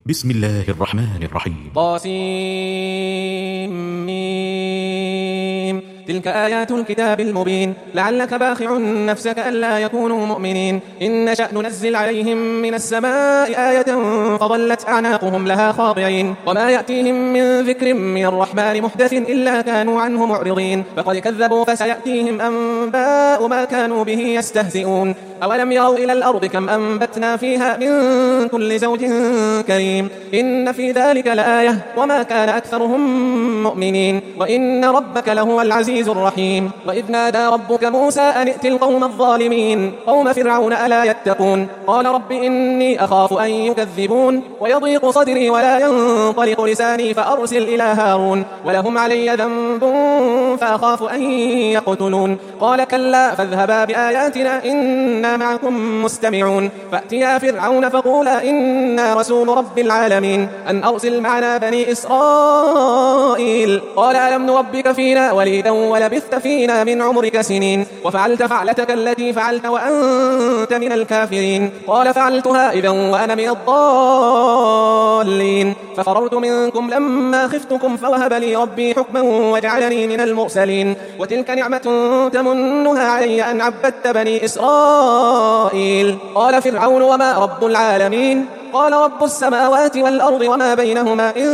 بسم الله الرحمن الرحيم. طاسيم. تلك آيات الكتاب المبين. لعلك باخع نفسك ألا يكونوا مؤمنين. إن نشأ ننزل عليهم من السماء آية فظلت أعناقهم لها خاضعين. وما يأتيهم من ذكر من الرحمن محدث إلا كانوا عنه معرضين. فقد كذبوا فسيأتيهم أنباء ما كانوا به يستهزئون. أولم يروا إلى الأرض كم أنبتنا فيها من كل زوج كريم. إن في ذلك لآية وما كان أكثرهم مؤمنين وإن ربك لهو العزيز الرحيم. وإذ نادى ربك موسى أن ائت القوم الظالمين قوم فرعون ألا يتقون. قال رب إني أخاف أن يكذبون ويضيق صدري ولا ينطلق لساني فأرسل إلى هارون ولهم علي ذنب فأخاف أن يقتلون. قال كلا فاذهبا بآياتنا إنا معكم مستمعون. فأتيا فرعون فقولا إنا رسول رب العالمين أن أرسل معنا بني إسرائيل. قال ألم نربك فينا وليدا ولبثت فينا من عمرك سنين وفعلت فعلتك التي فعلت وأنت من الكافرين. قال فعلتها إذا وأنا من الضالين. ففررت منكم لما خفتكم فوهب لي ربي حكما وجعلني من المرسلين. وتلك نعمة تمنها علي أن عبدت بني إسرائيل. قال فرعون وما رب العالمين. قال رب السماوات والأرض وما بينهما إن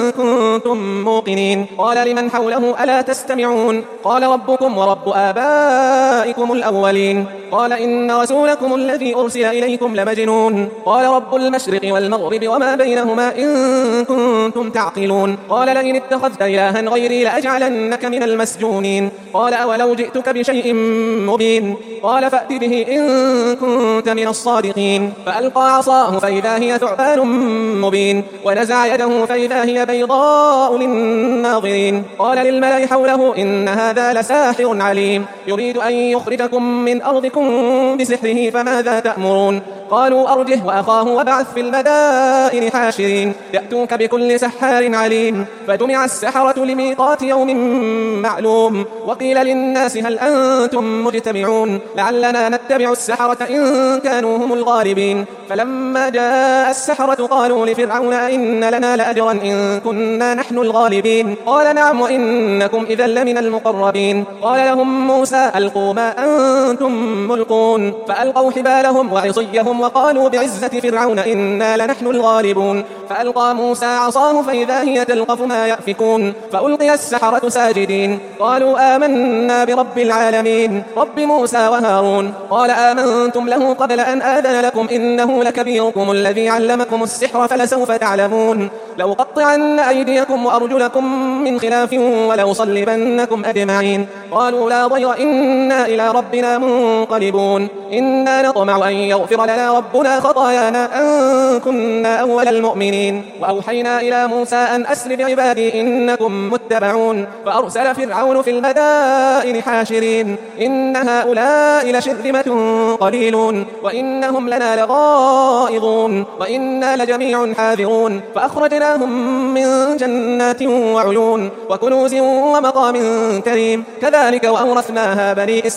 كنتم موقنين. قال لمن حوله ألا تستمعون. قال ربكم ورب آبائكم الأولين. قال إن رسولكم الذي أرسل إليكم لمجنون. قال رب المشرق والمغرب وما بينهما إن كنتم تعقلون. قال لئن اتخذت إلها غيري لأجعلنك من المسجونين. قال أولو جئتك بشيء مبين. قال فأت به إن كنت من الصادقين. فألقى عصاه فإذا هي ثعبان مبين ونزع يده فإذا هي بيضاء للناظرين. قال للملأ حوله إن هذا لساحر عليم يريد أن يخرجكم من أرضكم بسحره فماذا تأمرون. قالوا أرجه وأخاه وابعث في المدائن حاشرين يأتوك بكل سحار عليم. فجمع السحرة لميقات يوم معلوم. وقيل للناس هل أنتم مجتمعون لعلنا نتبع السحرة إن كانوا هم الغالبين. فلما جاء السحرة قالوا لفرعون إن لنا لأجرا إن كنا نحن الغالبين. قال نعم وإنكم إذا لمن المقربين. قال لهم موسى ألقوا ما أنتم ملقون. فألقوا حبالهم وعصيهم وقالوا بعزة فرعون إنا لنحن الغالبون. فألقى موسى عصاه فإذا هي تلقف ما يأفكون. فألقي السحرة ساجدين قالوا آمنا برب العالمين رب موسى وهارون. قال آمنتم له قبل أن آذن لكم إنه لكبيركم الذي علمكم السحر فلسوف تعلمون. لأقطعن أيديكم وأرجلكم من خلاف ولأصلبنكم أجمعين. قالوا لا ضير إنا إلى ربنا منقلبون. إنا نطمع أن يغفر لنا ربنا خطايانا أن كنا أول المؤمنين. وأوحينا إلى موسى أن أسر بعبادي إنكم متبعون. فأرسل فرعون في المدائن حاشرين إن هؤلاء لشرذمة قليلون وإنهم لنا لغائظون وإنا لجميع حاذرون. فأخرجناهم من جنات وعيون وكنوز ومقام كريم. كذلك وأورثناها بني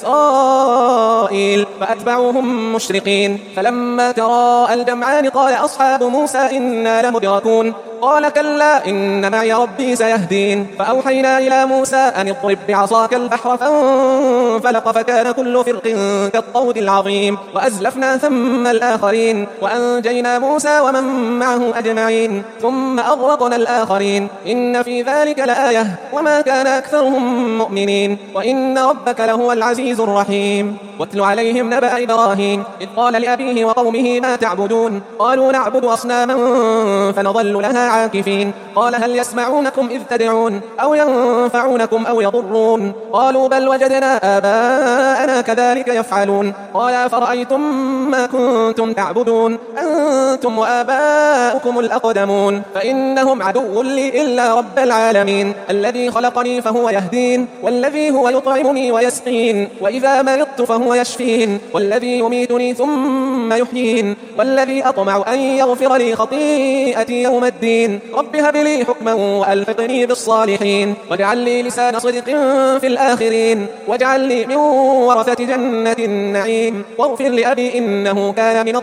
إسرائيل فأتبعوهم مشرقين. فلما تراءى الجمعان قال أصحاب موسى إنا لمدركون. قال كلا إن معي ربي سيهدين. فأوحينا إلى موسى أن اضرب بعصاك البحر فانفلق فكان كل فرق كالطود العظيم. وأزلفنا ثم الآخرين وأنجينا موسى ومن معه أجمعين ثم أغرقنا الآخرين. إن في ذلك لآية وما كان أكثرهم مؤمنين وإن ربك لهو العزيز الرحيم. واتل عليهم نبأ إبراهيم إذ قال لأبيه وقومه ما تعبدون. قالوا نعبد أصناما فنظل لها عاكفين. قال هل يسمعونكم إذ تدعون أو ينفعونكم أو يضرون. قالوا بل وجدنا آباءنا كذلك يفعلون. قال فرأيتم ما كنتم تعبدون أنتم وآباؤكم الأقدمون فإنهم عدو لي إلا رب العالمين الذي خلقني فهو يهدين والذي هو يطعمني ويسقين وإذا مرضت فهو يشفين والذي يميتني ثم يحيين والذي أطمع أن يغفر لي خطيئتي يوم الدين. المسلمين رب هب لي حكما وألحقني بالصالحين واجعل لي لسان صدق في الآخرين واجعل لي من ورثة جنة النعيم واغفر لأبي إنه كان من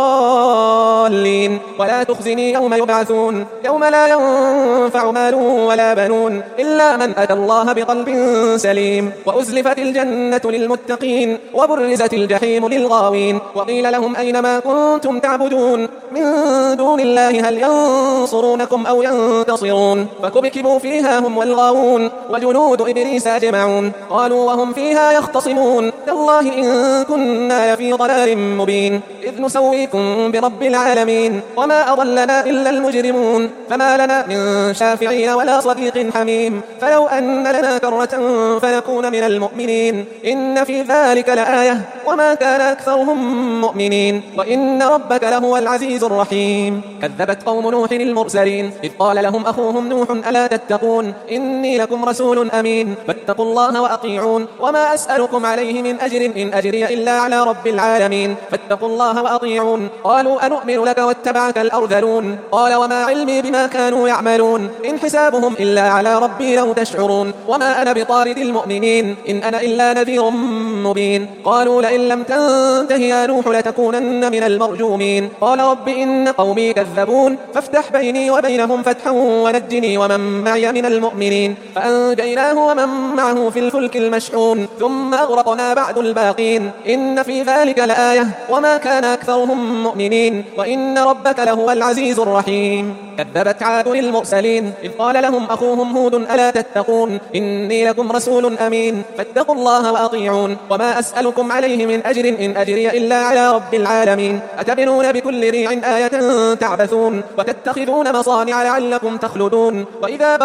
الضالين ولا تخزني يوم يبعثون يوم لا ينفع مال ولا بنون إلا من أتى الله بقلب سليم وأزلفت الجنة للمتقين وبرزت الجحيم للغاوين وقيل لهم أين ما كنتم تعبدون من دون الله هل ينصرونكم أو ينتصرون فكبكبوا فيها هم والغاوون وجنود إبليس أجمعون قالوا وهم فيها يختصمون تالله إن كنا لفي ضلال مبين إذ نسويكم برب العالمين وما أضلنا إلا المجرمون فما لنا من شافعين ولا صديق حميم فلو أن لنا كرة فنكون من المؤمنين إن في ذلك لآية وما كان أكثرهم مؤمنين وإن ربك لهو العزيز الرحيم كذبت قوم نوح المرسلين إذ قال لهم أخوهم نوح ألا تتقون إني لكم رسول أمين فاتقوا الله وأطيعون وما أسألكم عليه من أجر إن أجري إلا على رب العالمين فاتقوا الله وأطيعون قالوا أنؤمن لك واتبعك الأرذلون قال وما علمي بما كانوا يعملون إن حسابهم إلا على ربي لو تشعرون وما أنا بطارد المؤمنين إن أنا إلا نذير مبين قالوا لئن لم تنته يا نوح لتكونن من المرجومين قال رب إن قومي كذبون فافتح بيني وبينهم فتحا ونجني ومن معي من المؤمنين فأنجيناه ومن معه في الفلك المشحون ثم أغرقنا بعد الباقين إن في ذلك لآية وما كان أكثرهم مؤمنين وإن ربك لهو العزيز الرحيم كذبت عاد المرسلين إذ قال لهم أخوهم هود ألا تتقون إني لكم رسول أمين فاتقوا الله وأطيعون وما أسألكم عليه من أجر إن أجري إلا على رب العالمين أتبنون بكل ريع آية تعبثون وتتخذون مصانع لعلكم تخلدون وإذا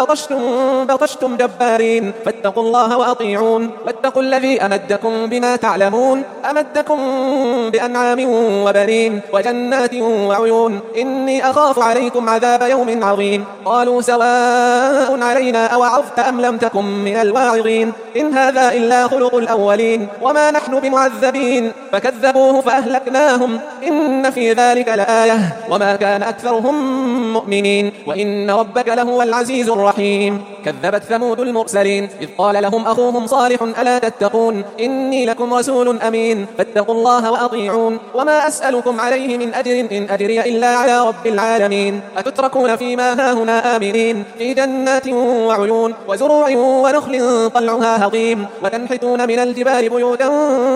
بطشتم جبارين فاتقوا الله وأطيعون واتقوا الذي أمدكم بما تعلمون أمدكم بأنعام وبنين وجنات وعيون إني أخاف عليكم عذاب يوم عظيم قالوا سواء علينا أوعظت أم لم تكن من الواعظين إن هذا إلا خلق الأولين وما نحن بمعذبين فكذبوه فأهلكناهم إن في ذلك لآية وما كان أكثرهم مؤمنين وإن ربك لهو العزيز الرحيم كذبت ثمود المرسلين إذ قال لهم أخوهم صالح ألا تتقون إني لكم رسول أمين فاتقوا الله وأطيعون وما أسألكم عليه من أجر إن أجري إلا على رب العالمين أتتركون فيما هاهنا آمنين في جنات وعيون وزروع ونخل طلعها هضيم وتنحتون من الجبال بيوتا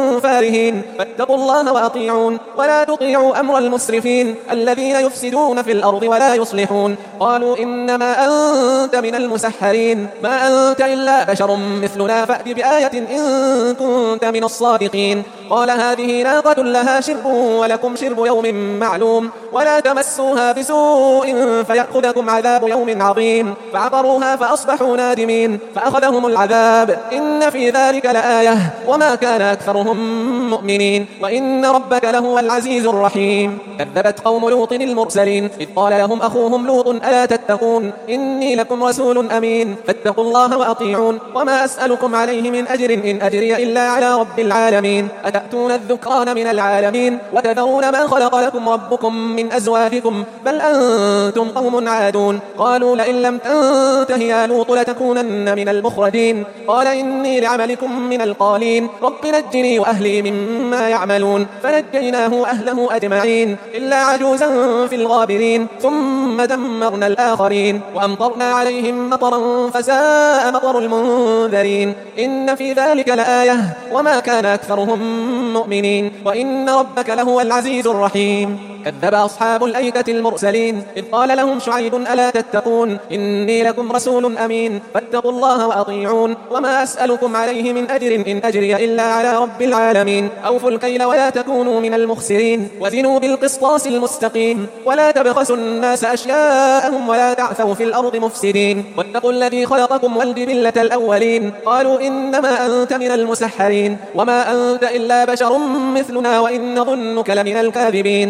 فارهين فاتقوا الله وأطيعون ولا تطيعوا أمر المسرفين الذين يفسدون في الأرض ولا يصلحون قالوا إنما أنت من المسحرين ما أنت إلا بشر مثلنا فأت بآية إن كنت من الصادقين قال هذه ناقة لها شرب ولكم شرب يوم معلوم ولا تمسوها بسوء فيأخذكم عذاب يوم عظيم فعقروها فأصبحوا نادمين فأخذهم العذاب إن في ذلك لآية وما كان أكثرهم مؤمنين وإن ربك لهو العزيز الرحيم كذبت قوم لوط المرسلين إذ قال لهم أخوهم لوط ألا تتقون إني لكم رسول أمين فاتقوا الله وأطيعون وما أسألكم عليه من أجر إن أجري إلا على رب العالمين أتأتون الذكران من العالمين وتذرون ما خلق لكم ربكم من أزواجكم بل أنتم قوم عادون قالوا لئن لم تنته يا لوط لتكونن من المخرجين قال إني لعملكم من القالين رب نجني وأهلي مما يعملون فنجيناه وأهله أجمعين إلا عجوزا في الغابرين ثم دمرنا الآخرين وأمطرنا عليهم مطرا فساء مطر المنذرين إن في ذلك لآية وما كان أكثرهم مؤمنين وإن ربك لهو العزيز الرحيم كذب أصحاب الأيكة المرسلين إذ قال لهم شعيب ألا تتقون إني لكم رسول أمين فاتقوا الله وأطيعون وما أسألكم عليه من أجر إن أجري إلا على رب العالمين أوفوا الكيل ولا تكونوا من المخسرين وزنوا بالقسطاس المستقيم ولا تبخسوا الناس أشياءهم ولا تعثوا في الأرض مفسدين واتقوا الذي خلقكم والجبلة الأولين قالوا إنما أنت من المسحرين وما أنت إلا بشر مثلنا وإن نظنك لمن الكاذبين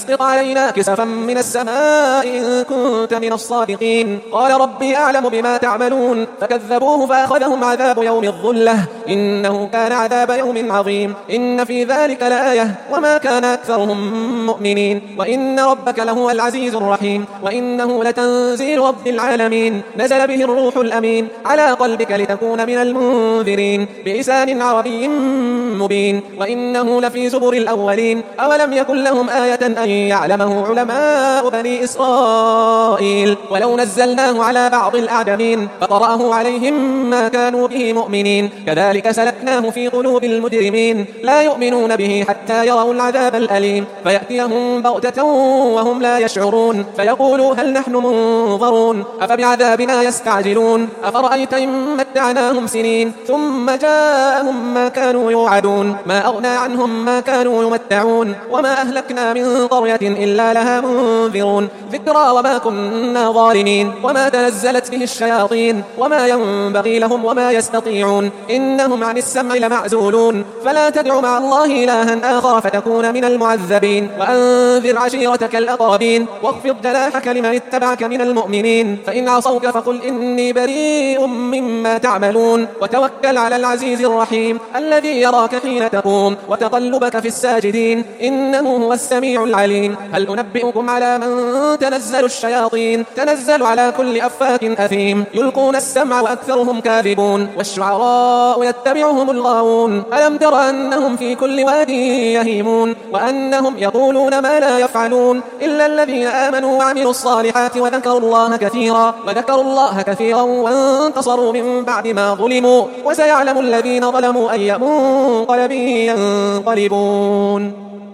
أسقط علينا كسفا من السماء إن كنت من الصادقين قال ربي أعلم بما تعملون فكذبوه فأخذهم عذاب يوم الظلة إنه كان عذاب يوم عظيم إن في ذلك لآية وما كان أكثرهم مؤمنين وإن ربك لهو العزيز الرحيم وإنه لتنزيل رب العالمين نزل به الروح الأمين على قلبك لتكون من المنذرين بلسان عربي مبين وإنه لفي زبر الأولين أولم يكن لهم آية أن يعلمه علماء بني إسرائيل ولو نزلناه على بعض الأعجمين فقرأه عليهم ما كانوا به مؤمنين كذلك سلكناه في قلوب المجرمين لا يؤمنون به حتى يروا العذاب الأليم فيأتيهم بغتة وهم لا يشعرون فيقولوا هل نحن منظرون أفبعذابنا يستعجلون أفرأيت إن متعناهم سنين ثم جاءهم ما كانوا يوعدون ما أغنى عنهم ما كانوا يمتعون وما أهلكنا من قرية إلا لها منذرون ذكرى وما كنا ظالمين وما تنزلت به الشياطين وما ينبغي لهم وما يستطيعون إنهم عن السمع لمعزولون فلا تدع مع الله إلها آخر فتكون من المعذبين وأنذر عشيرتك الأقربين واخفض جناحك لمن اتبعك من المؤمنين فإن عصوك فقل إني بريء مما تعملون وتوكل على العزيز الرحيم الذي يراك حين تقوم وتقلبك في الساجدين إنه هو السميع العليم هل أنبئكم على من تنزل الشياطين تنزل على كل أفاك أثيم يلقون السمع وأكثرهم كاذبون والشعراء يتبعهم الغاوون ألم تر أنهم في كل واد يهيمون وأنهم يقولون ما لا يفعلون إلا الذين آمنوا وعملوا الصالحات وذكروا الله كثيرا وانتصروا من بعد ما ظلموا وسيعلم الذين ظلموا أي منقلب ينقلبون